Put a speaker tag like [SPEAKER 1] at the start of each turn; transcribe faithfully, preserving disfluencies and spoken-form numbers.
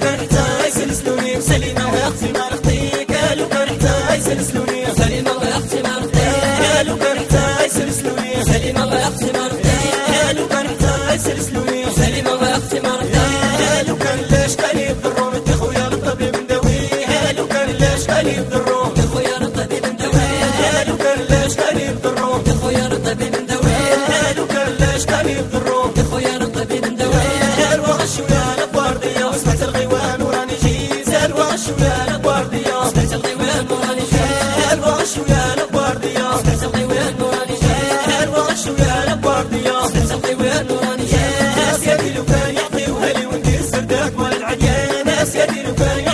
[SPEAKER 1] كان حتى يسلسلوني سليمة ويختي ما نخطيك لو كان حتى يسلسلوني سليمة ويختي ما نخطيك لو كان حتى يسلسلوني سليمة ويختي ما نخطيك لو كان حتى يسلسلوني سليمة ويختي ما نخطيك لو كان لاش كاني بضرهم انت خويا الطبيب نداويه لو كان لاش كاني بضرهم انت خويا الطبيب نداويه لو كان لاش كاني بضرهم انت خويا الطبيب نداويه لو كان لاش كاني بضرهم انت خويا الطبيب نداويه الوغش ويا البوارديه وسمعت الغيوان وراني جيت الوغش ويا البوارديه سمعت الغيوان وراني جيت الوغش ويا البوارديه سمعت الغيوان وراني جيت الوغش ويا البوارديه سمعت الغيوان وراني جيت ناس يدي لو كان يعطيوها لي وندير سرداك مال العديان ناس يدي لو كان